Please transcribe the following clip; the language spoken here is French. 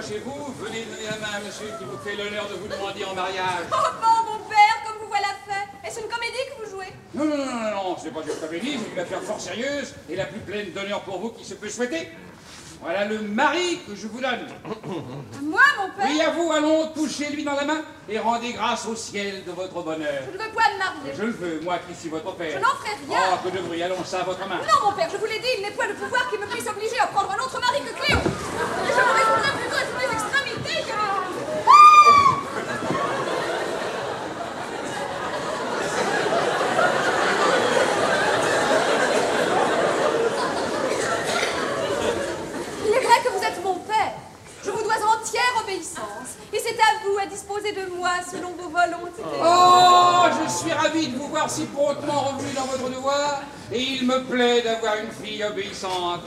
chez vous, venez donner la main à monsieur qui vous fait l'honneur de vous demander en mariage. Oh bon, mon père, comme vous voilà fait. Est-ce une comédie que vous jouez? Non, non, non, non, non, c'est pas une comédie, c'est une affaire fort sérieuse et la plus pleine d'honneur pour vous qui se peut souhaiter. Voilà le mari que je vous donne. À moi, mon père? Oui, à vous, allons, touchez-lui dans la main et rendez grâce au ciel de votre bonheur. Je ne veux point de marier. Je le veux, moi qui suis votre père. Je n'en ferai rien. Oh, peu de bruit, allons, ça à votre main. Non, mon père, je vous l'ai dit, il n'est point de pouvoir qui me puisse obliger à prendre un autre mari que Cléo. Et je me répondrai plutôt à toutes les extrémités que... Il est vrai que vous êtes mon père. Je vous dois entière obéissance. Et c'est à vous à disposer de moi selon vos volontés. Oh, je suis ravi de vous voir si promptement revenu dans votre devoir et il me plaît d'avoir une fille obéissante.